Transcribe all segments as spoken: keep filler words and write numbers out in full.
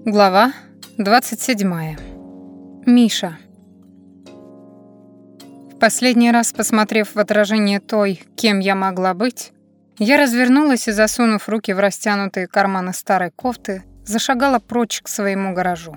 Глава двадцать седьмая. Миша. В последний раз, посмотрев в отражение той, кем я могла быть, я развернулась и, засунув руки в растянутые карманы старой кофты, зашагала прочь к своему гаражу.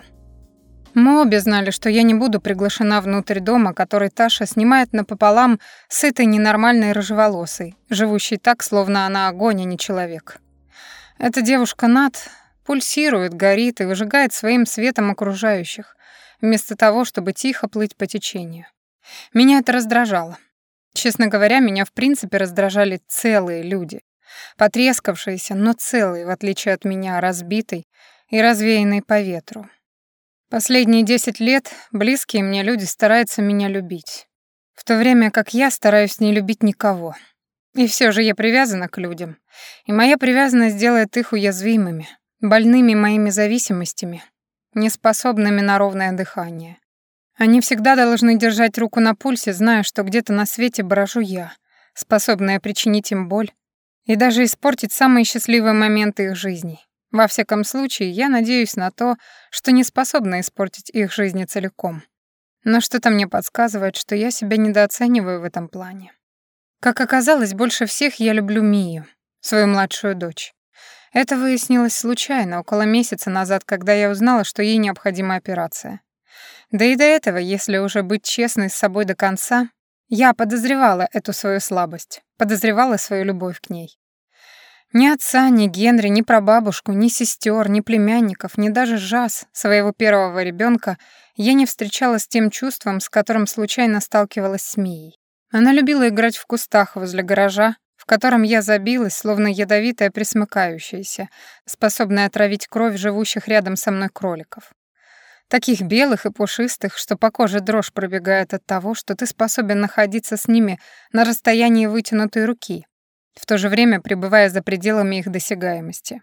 Мы обе знали, что я не буду приглашена внутрь дома, который Таша снимает напополам с этой ненормальной рыжеволосой, живущей так, словно она огонь, а не человек. Эта девушка Над пульсирует, горит и выжигает своим светом окружающих, вместо того, чтобы тихо плыть по течению. Меня это раздражало. Честно говоря, меня в принципе раздражали целые люди. Потрескавшиеся, но целые, в отличие от меня, разбитой и развеянной по ветру. Последние десять лет близкие мне люди стараются меня любить, в то время как я стараюсь не любить никого. И все же я привязана к людям, и моя привязанность делает их уязвимыми, больными моими зависимостями, неспособными на ровное дыхание. Они всегда должны держать руку на пульсе, зная, что где-то на свете брожу я, способная причинить им боль и даже испортить самые счастливые моменты их жизней. Во всяком случае, я надеюсь на то, что не способна испортить их жизни целиком. Но что-то мне подсказывает, что я себя недооцениваю в этом плане. Как оказалось, больше всех я люблю Мию, свою младшую дочь. Это выяснилось случайно, около месяца назад, когда я узнала, что ей необходима операция. Да и до этого, если уже быть честной с собой до конца, я подозревала эту свою слабость, подозревала свою любовь к ней. Ни отца, ни Генри, ни прабабушку, ни сестер, ни племянников, ни даже Жаз, своего первого ребенка, я не встречала с тем чувством, с которым случайно сталкивалась с Мией. Она любила играть в кустах возле гаража, в котором я забилась, словно ядовитая пресмыкающаяся, способная отравить кровь живущих рядом со мной кроликов. Таких белых и пушистых, что по коже дрожь пробегает от того, что ты способен находиться с ними на расстоянии вытянутой руки, в то же время пребывая за пределами их досягаемости.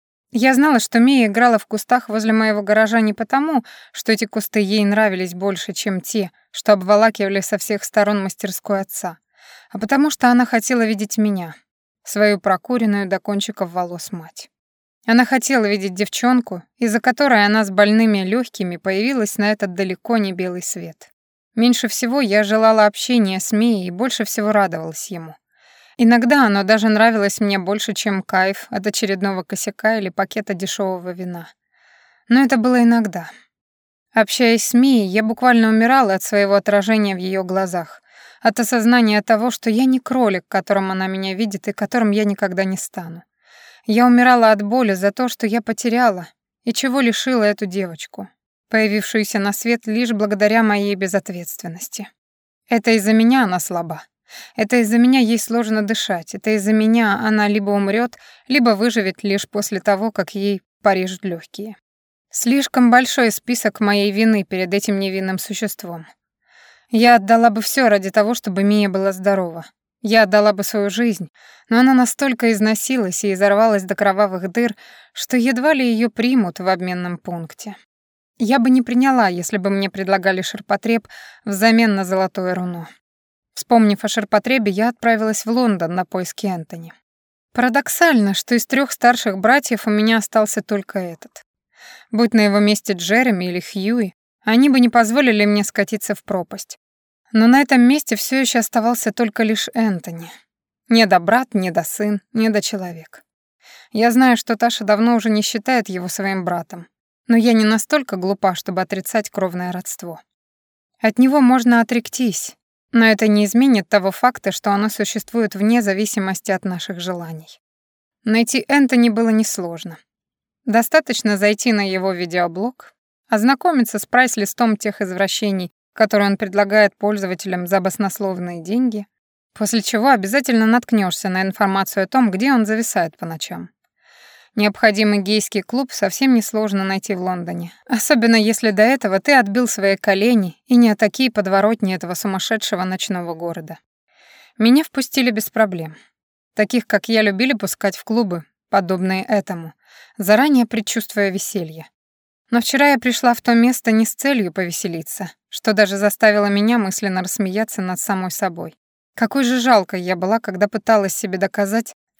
Я знала, что Мия играла в кустах возле моего гаража не потому, что эти кусты ей нравились больше, чем те, что обволакивали со всех сторон мастерскую отца, а потому что она хотела видеть меня, свою прокуренную до кончиков волос мать. Она хотела видеть девчонку, из-за которой она с больными легкими появилась на этот далеко не белый свет. Меньше всего я желала общения с Мией и больше всего радовалась ему. Иногда оно даже нравилось мне больше, чем кайф от очередного косяка или пакета дешевого вина. Но это было иногда. Общаясь с Мией, я буквально умирала от своего отражения в ее глазах, от осознания того, что я не кролик, которым она меня видит и которым я никогда не стану. Я умирала от боли за то, что я потеряла и чего лишила эту девочку, появившуюся на свет лишь благодаря моей безответственности. Это из-за меня она слаба. Это из-за меня ей сложно дышать. Это из-за меня она либо умрет, либо выживет лишь после того, как ей порежут легкие. Слишком большой список моей вины перед этим невинным существом. Я отдала бы все ради того, чтобы Мия была здорова. Я отдала бы свою жизнь, но она настолько износилась и изорвалась до кровавых дыр, что едва ли ее примут в обменном пункте. Я бы не приняла, если бы мне предлагали ширпотреб взамен на золотое руно. Вспомнив о ширпотребе, я отправилась в Лондон на поиски Энтони. Парадоксально, что из трех старших братьев у меня остался только этот. Будь на его месте Джереми или Хьюи, они бы не позволили мне скатиться в пропасть. Но на этом месте все еще оставался только лишь Энтони. Не до брат, не до сын, не до человек. Я знаю, что Таша давно уже не считает его своим братом, но я не настолько глупа, чтобы отрицать кровное родство. От него можно отректись, но это не изменит того факта, что оно существует вне зависимости от наших желаний. Найти Энтони было несложно. Достаточно зайти на его видеоблог, ознакомиться с прайс-листом тех извращений, которые он предлагает пользователям за баснословные деньги, после чего обязательно наткнешься на информацию о том, где он зависает по ночам. Необходимый гейский клуб совсем несложно найти в Лондоне, особенно если до этого ты отбил свои колени и не о такие подворотни этого сумасшедшего ночного города. Меня впустили без проблем. Таких, как я, любили пускать в клубы, подобные этому, заранее предчувствуя веселье. Но вчера я пришла в то место не с целью повеселиться, что даже заставило меня мысленно рассмеяться над самой собой. Какой же жалкой я была, когда пыталась себе доказать,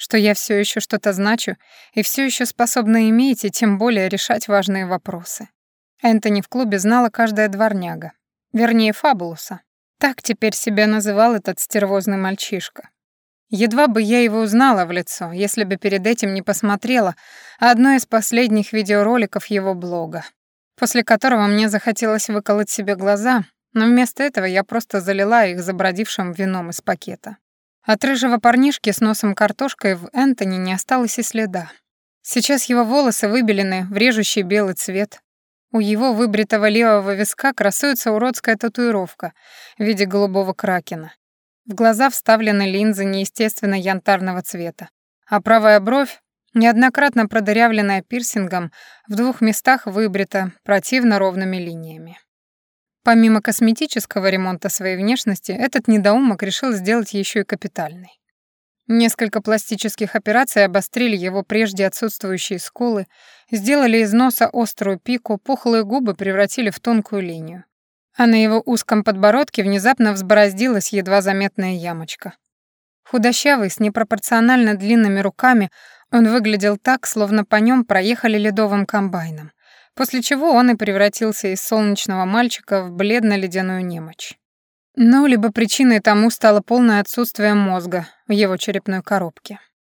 что я все еще что-то значу и все еще способна иметь и тем более решать важные вопросы. Энтони в клубе знала каждая дворняга. Вернее, Фабулуса. Так теперь себя называл этот стервозный мальчишка. Едва бы я его узнала в лицо, если бы перед этим не посмотрела одно из последних видеороликов его блога, после которого мне захотелось выколоть себе глаза, но вместо этого я просто залила их забродившим вином из пакета. От рыжего парнишки с носом картошкой в Энтони не осталось и следа. Сейчас его волосы выбелены в режущий белый цвет. У его выбритого левого виска красуется уродская татуировка в виде голубого кракена. В глаза вставлены линзы неестественно янтарного цвета, а правая бровь, неоднократно продырявленная пирсингом, в двух местах выбрита противно ровными линиями. Помимо косметического ремонта своей внешности, этот недоумок решил сделать еще и капитальный. Несколько пластических операций обострили его прежде отсутствующие скулы, сделали из носа острую пику, пухлые губы превратили в тонкую линию. А на его узком подбородке внезапно взбороздилась едва заметная ямочка. Худощавый, с непропорционально длинными руками, он выглядел так, словно по нем проехали ледовым комбайном, после чего он и превратился из солнечного мальчика в бледно-ледяную немочь. Ну, либо причиной тому стало полное отсутствие мозга в его черепной коробке.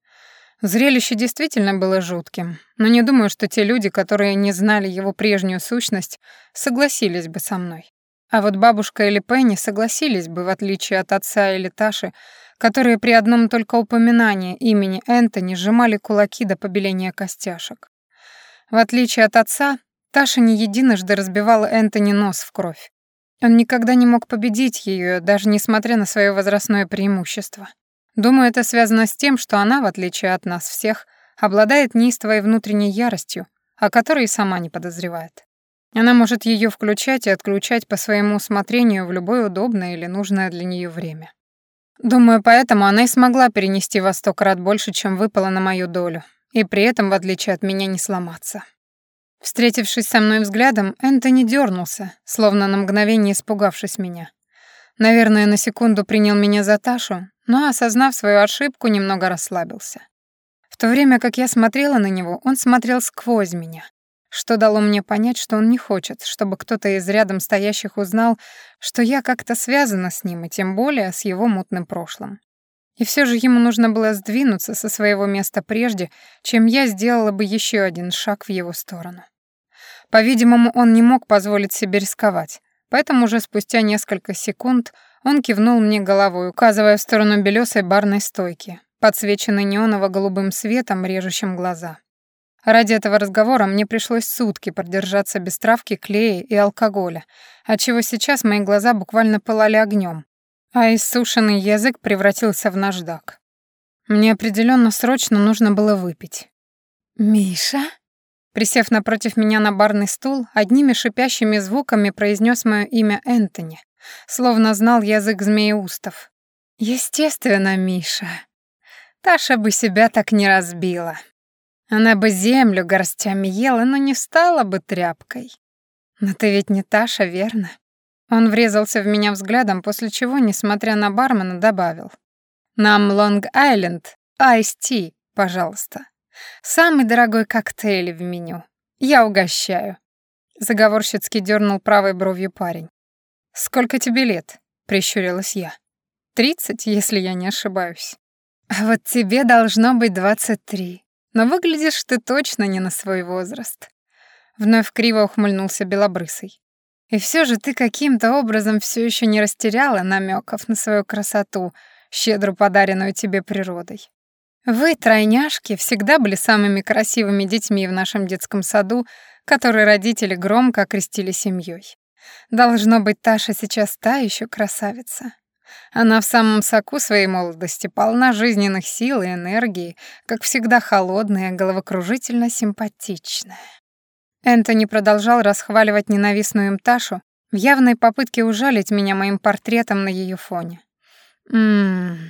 Зрелище действительно было жутким, но не думаю, что те люди, которые не знали его прежнюю сущность, согласились бы со мной. А вот бабушка или Пенни согласились бы, в отличие от отца или Таши, которые при одном только упоминании имени Энтони сжимали кулаки до побеления костяшек. В отличие от отца, Таша не единожды разбивала Энтони нос в кровь. Он никогда не мог победить ее, даже несмотря на свое возрастное преимущество. Думаю, это связано с тем, что она, в отличие от нас всех, обладает неистовой внутренней яростью, о которой и сама не подозревает. Она может ее включать и отключать по своему усмотрению в любое удобное или нужное для нее время. Думаю, поэтому она и смогла перенести во сто крат больше, чем выпало на мою долю, и при этом, в отличие от меня, не сломаться. Встретившись со мной взглядом, Энтони дернулся, словно на мгновение испугавшись меня. Наверное, на секунду принял меня за Ташу, но, осознав свою ошибку, немного расслабился. В то время как я смотрела на него, он смотрел сквозь меня, что дало мне понять, что он не хочет, чтобы кто-то из рядом стоящих узнал, что я как-то связана с ним, и тем более с его мутным прошлым. И все же ему нужно было сдвинуться со своего места прежде, чем я сделала бы еще один шаг в его сторону. По-видимому, он не мог позволить себе рисковать, поэтому уже спустя несколько секунд он кивнул мне головой, указывая в сторону белесой барной стойки, подсвеченной неоново-голубым светом, режущим глаза. Ради этого разговора мне пришлось сутки продержаться без травки, клея и алкоголя, отчего сейчас мои глаза буквально пылали огнем, а иссушенный язык превратился в наждак. Мне определенно срочно нужно было выпить. «Миша?» Присев напротив меня на барный стул, одними шипящими звуками произнес мое имя Энтони, словно знал язык змееустов. «Естественно, Миша. Таша бы себя так не разбила. Она бы землю горстями ела, но не стала бы тряпкой. Но ты ведь не Таша, верно?» Он врезался в меня взглядом, после чего, несмотря на бармена, добавил: «Нам Лонг-Айленд, айс-ти, пожалуйста. Самый дорогой коктейль в меню. Я угощаю». Заговорщицки дернул правой бровью парень. «Сколько тебе лет?» — прищурилась я. «Тридцать, если я не ошибаюсь». «А вот тебе должно быть двадцать три. Но выглядишь ты точно не на свой возраст». Вновь криво ухмыльнулся белобрысый. «И все же ты каким-то образом все еще не растеряла намеков на свою красоту, щедро подаренную тебе природой. Вы, тройняшки, всегда были самыми красивыми детьми в нашем детском саду, который родители громко окрестили семьей. Должно быть, Таша сейчас та еще красавица. Она в самом соку своей молодости, полна жизненных сил и энергии, как всегда холодная, головокружительно симпатичная». Энтони продолжал расхваливать ненавистную им Ташу в явной попытке ужалить меня моим портретом на ее фоне. Ммм...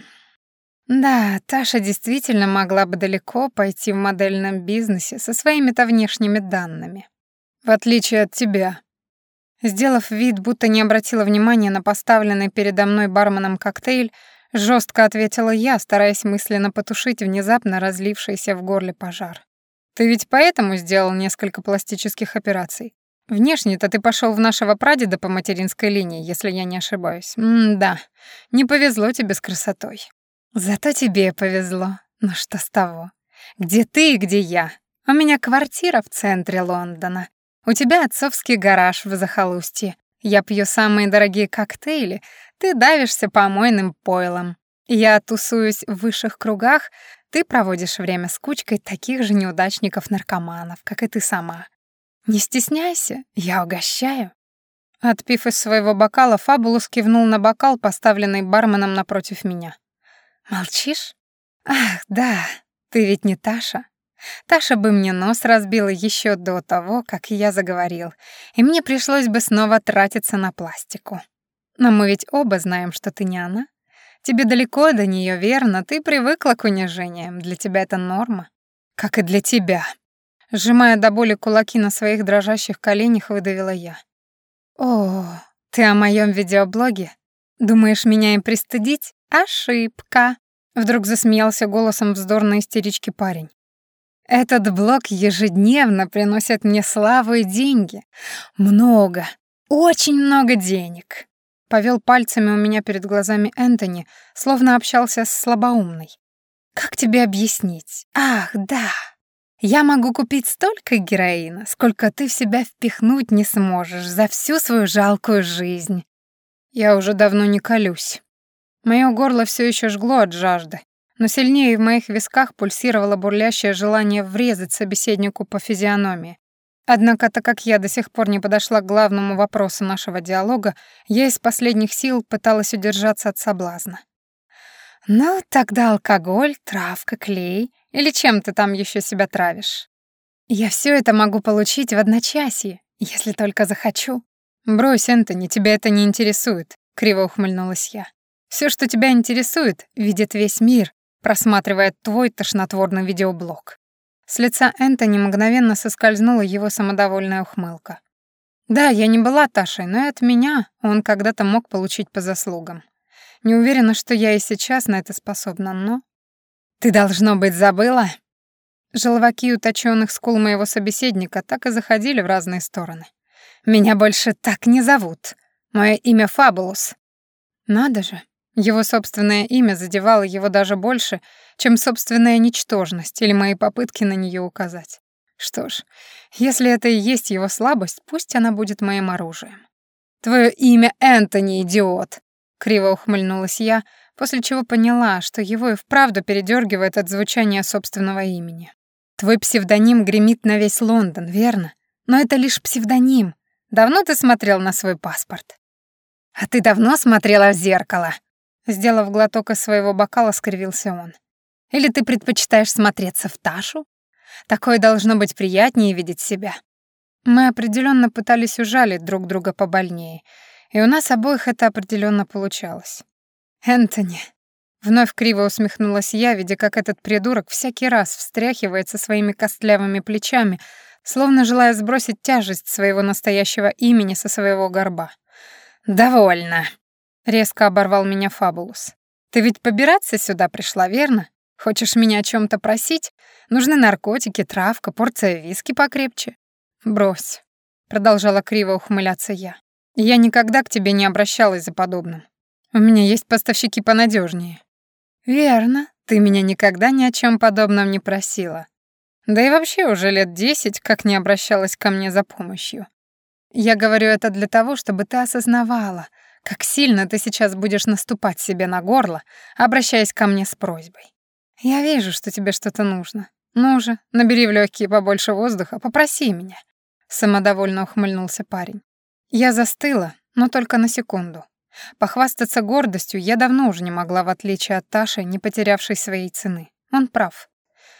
Да, Таша действительно могла бы далеко пойти в модельном бизнесе со своими-то внешними данными. В отличие от тебя. Сделав вид, будто не обратила внимания на поставленный передо мной барменом коктейль, Жестко ответила я, стараясь мысленно потушить внезапно разлившийся в горле пожар. Ты ведь поэтому сделал несколько пластических операций? Внешне-то ты пошел в нашего прадеда по материнской линии, если я не ошибаюсь. М-да, не повезло тебе с красотой. Зато тебе повезло. Ну что с того? Где ты и где я? У меня квартира в центре Лондона. У тебя отцовский гараж в захолустье. Я пью самые дорогие коктейли, ты давишься помойным пойлом. Я тусуюсь в высших кругах, ты проводишь время с кучкой таких же неудачников-наркоманов, как и ты сама. Не стесняйся, я угощаю». Отпив из своего бокала, Фабулус кивнул на бокал, поставленный барменом напротив меня. «Молчишь? Ах, да, ты ведь не Таша. Таша бы мне нос разбила еще до того, как я заговорил, и мне пришлось бы снова тратиться на пластику. Но мы ведь оба знаем, что ты не она. Тебе далеко до нее, верно? Ты привыкла к унижениям, для тебя это норма. Как и для тебя». Сжимая до боли кулаки на своих дрожащих коленях, выдавила я. «О, ты о моем видеоблоге? Думаешь, меня им пристыдить? Ошибка!» Вдруг засмеялся голосом вздорной истерички парень. «Этот блог ежедневно приносит мне славу и деньги. Много, очень много денег». Повел пальцами у меня перед глазами Энтони, словно общался с слабоумной. «Как тебе объяснить? Ах, да! Я могу купить столько героина, сколько ты в себя впихнуть не сможешь за всю свою жалкую жизнь». Я уже давно не колюсь. Моё горло все еще жгло от жажды, но сильнее в моих висках пульсировало бурлящее желание врезать собеседнику по физиономии. Однако, так как я до сих пор не подошла к главному вопросу нашего диалога, я из последних сил пыталась удержаться от соблазна. «Ну, тогда алкоголь, травка, клей или чем ты там еще себя травишь? Я все это могу получить в одночасье, если только захочу». «Брось, Энтони, тебя это не интересует», — криво ухмыльнулась я. «Все, что тебя интересует, видит весь мир, просматривая твой тошнотворный видеоблог». С лица Энтони мгновенно соскользнула его самодовольная ухмылка. Да, я не была Ташей, но и от меня он когда-то мог получить по заслугам. Не уверена, что я и сейчас на это способна, но... «Ты, должно быть, забыла?» Желваки уточённых скул моего собеседника так и заходили в разные стороны. «Меня больше так не зовут. Мое имя Фабулус». Надо же, его собственное имя задевало его даже больше, чем собственная ничтожность или мои попытки на нее указать. Что ж, если это и есть его слабость, пусть она будет моим оружием. «Твое имя Энтони, идиот!» — криво ухмыльнулась я, после чего поняла, что его и вправду передергивает от звучания собственного имени. «Твой псевдоним гремит на весь Лондон, верно? Но это лишь псевдоним. Давно ты смотрел на свой паспорт?» «А ты давно смотрела в зеркало?» Сделав глоток из своего бокала, скривился он. «Или ты предпочитаешь смотреться в Ташу? Такое должно быть приятнее видеть себя». Мы определенно пытались ужалить друг друга побольнее, и у нас обоих это определенно получалось. «Энтони», — вновь криво усмехнулась я, видя, как этот придурок всякий раз встряхивается своими костлявыми плечами, словно желая сбросить тяжесть своего настоящего имени со своего горба. «Довольно», — резко оборвал меня Фабулус. «Ты ведь побираться сюда пришла, верно? Хочешь меня о чем-то просить? Нужны наркотики, травка, порция виски покрепче». «Брось», — продолжала криво ухмыляться я. «Я никогда к тебе не обращалась за подобным. У меня есть поставщики понадежнее». «Верно, ты меня никогда ни о чем подобном не просила. Да и вообще уже лет десять, как не обращалась ко мне за помощью. Я говорю это для того, чтобы ты осознавала, как сильно ты сейчас будешь наступать себе на горло, обращаясь ко мне с просьбой. Я вижу, что тебе что-то нужно. Ну же, набери в легкие побольше воздуха, попроси меня». Самодовольно ухмыльнулся парень. Я застыла, но только на секунду. Похвастаться гордостью я давно уже не могла, в отличие от Таши, не потерявшей своей цены. Он прав.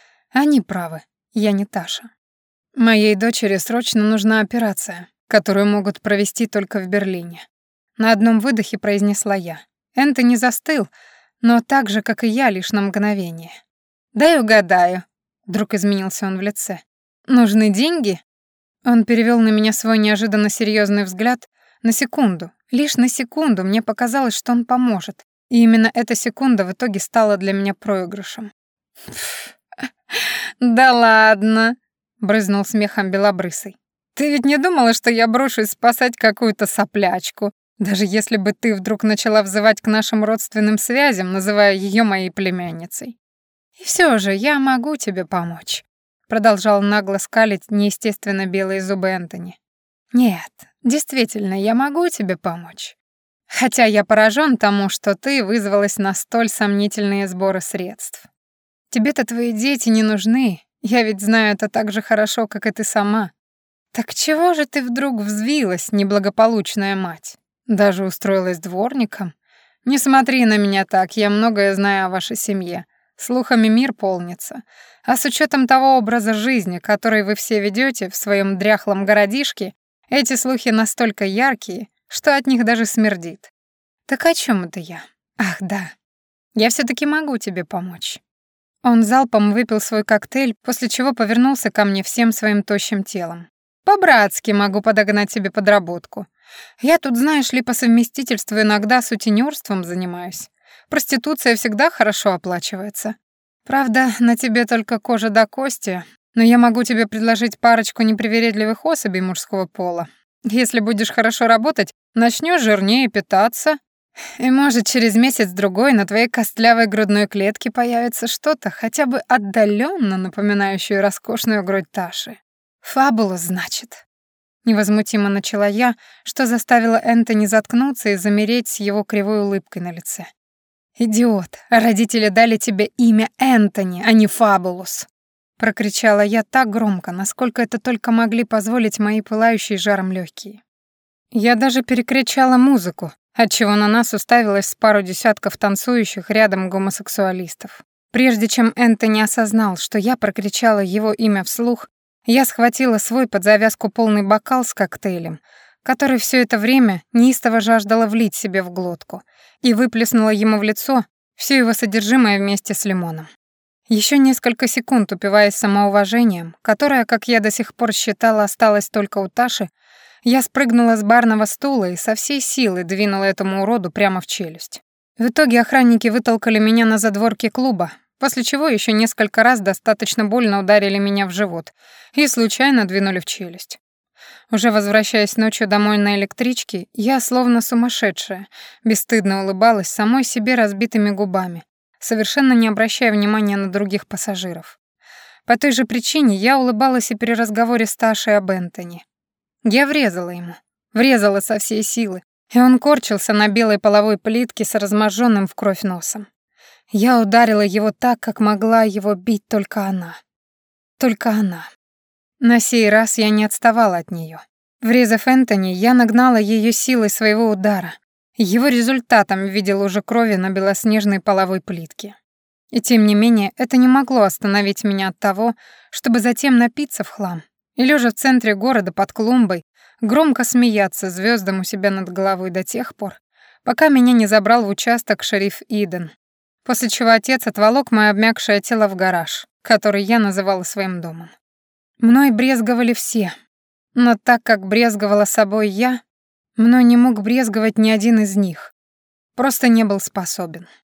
Они правы, я не Таша. Моей дочери срочно нужна операция, которую могут провести только в Берлине. На одном выдохе произнесла я. Энтони застыл, но так же, как и я, лишь на мгновение. «Дай угадаю», — вдруг изменился он в лице. «Нужны деньги?» Он перевел на меня свой неожиданно серьезный взгляд. На секунду, лишь на секунду мне показалось, что он поможет. И именно эта секунда в итоге стала для меня проигрышем. «Да ладно», — брызнул смехом белобрысый. «Ты ведь не думала, что я брошусь спасать какую-то соплячку, даже если бы ты вдруг начала взывать к нашим родственным связям, называя ее моей племянницей? И все же я могу тебе помочь», — продолжал нагло скалить неестественно белые зубы Энтони. «Нет, действительно, я могу тебе помочь. Хотя я поражен тому, что ты вызвалась на столь сомнительные сборы средств. Тебе-то твои дети не нужны, я ведь знаю это так же хорошо, как и ты сама. Так чего же ты вдруг взвилась, неблагополучная мать? Даже устроилась дворником? Не смотри на меня так, я многое знаю о вашей семье. Слухами мир полнится. А с учетом того образа жизни, который вы все ведете в своем дряхлом городишке, эти слухи настолько яркие, что от них даже смердит. Так о чем это я? Ах, да. Я все-таки могу тебе помочь. Он залпом выпил свой коктейль, после чего повернулся ко мне всем своим тощим телом. По-братски могу подогнать тебе подработку. Я тут, знаешь ли, по совместительству иногда сутенёрством занимаюсь. Проституция всегда хорошо оплачивается. Правда, на тебе только кожа до кости, но я могу тебе предложить парочку непривередливых особей мужского пола. Если будешь хорошо работать, начнёшь жирнее питаться, и, может, через месяц-другой на твоей костлявой грудной клетке появится что-то, хотя бы отдалённо напоминающее роскошную грудь Таши. Фабулус, значит. Невозмутимо начала я, что заставило Энтони заткнуться и замереть с его кривой улыбкой на лице. «Идиот, родители дали тебе имя Энтони, а не Фабулус!» Прокричала я так громко, насколько это только могли позволить мои пылающие жаром легкие. Я даже перекричала музыку, отчего на нас уставилось с пару десятков танцующих рядом гомосексуалистов. Прежде чем Энтони осознал, что я прокричала его имя вслух, я схватила свой под завязку полный бокал с коктейлем, который все это время неистово жаждала влить себе в глотку, и выплеснула ему в лицо все его содержимое вместе с лимоном. Еще несколько секунд, упиваясь самоуважением, которое, как я до сих пор считала, осталось только у Таши, я спрыгнула с барного стула и со всей силы двинула этому уроду прямо в челюсть. В итоге охранники вытолкали меня на задворки клуба, после чего еще несколько раз достаточно больно ударили меня в живот и случайно двинули в челюсть. Уже возвращаясь ночью домой на электричке, я, словно сумасшедшая, бесстыдно улыбалась самой себе разбитыми губами, совершенно не обращая внимания на других пассажиров. По той же причине я улыбалась и при разговоре с Ташей об Энтони. Я врезала ему, врезала со всей силы, и он корчился на белой половой плитке с разможженным в кровь носом. Я ударила его так, как могла его бить только она. Только она. На сей раз я не отставала от нее. Врезав Энтони, я нагнала ее силой своего удара, его результатом в виде лужи крови на белоснежной половой плитке. И тем не менее, это не могло остановить меня от того, чтобы затем напиться в хлам и, лежа в центре города под клумбой, громко смеяться звездам у себя над головой до тех пор, пока меня не забрал в участок шериф Иден, после чего отец отволок мое обмякшее тело в гараж, который я называла своим домом. Мной брезговали все, но так как брезговала собой я, мной не мог брезговать ни один из них, просто не был способен.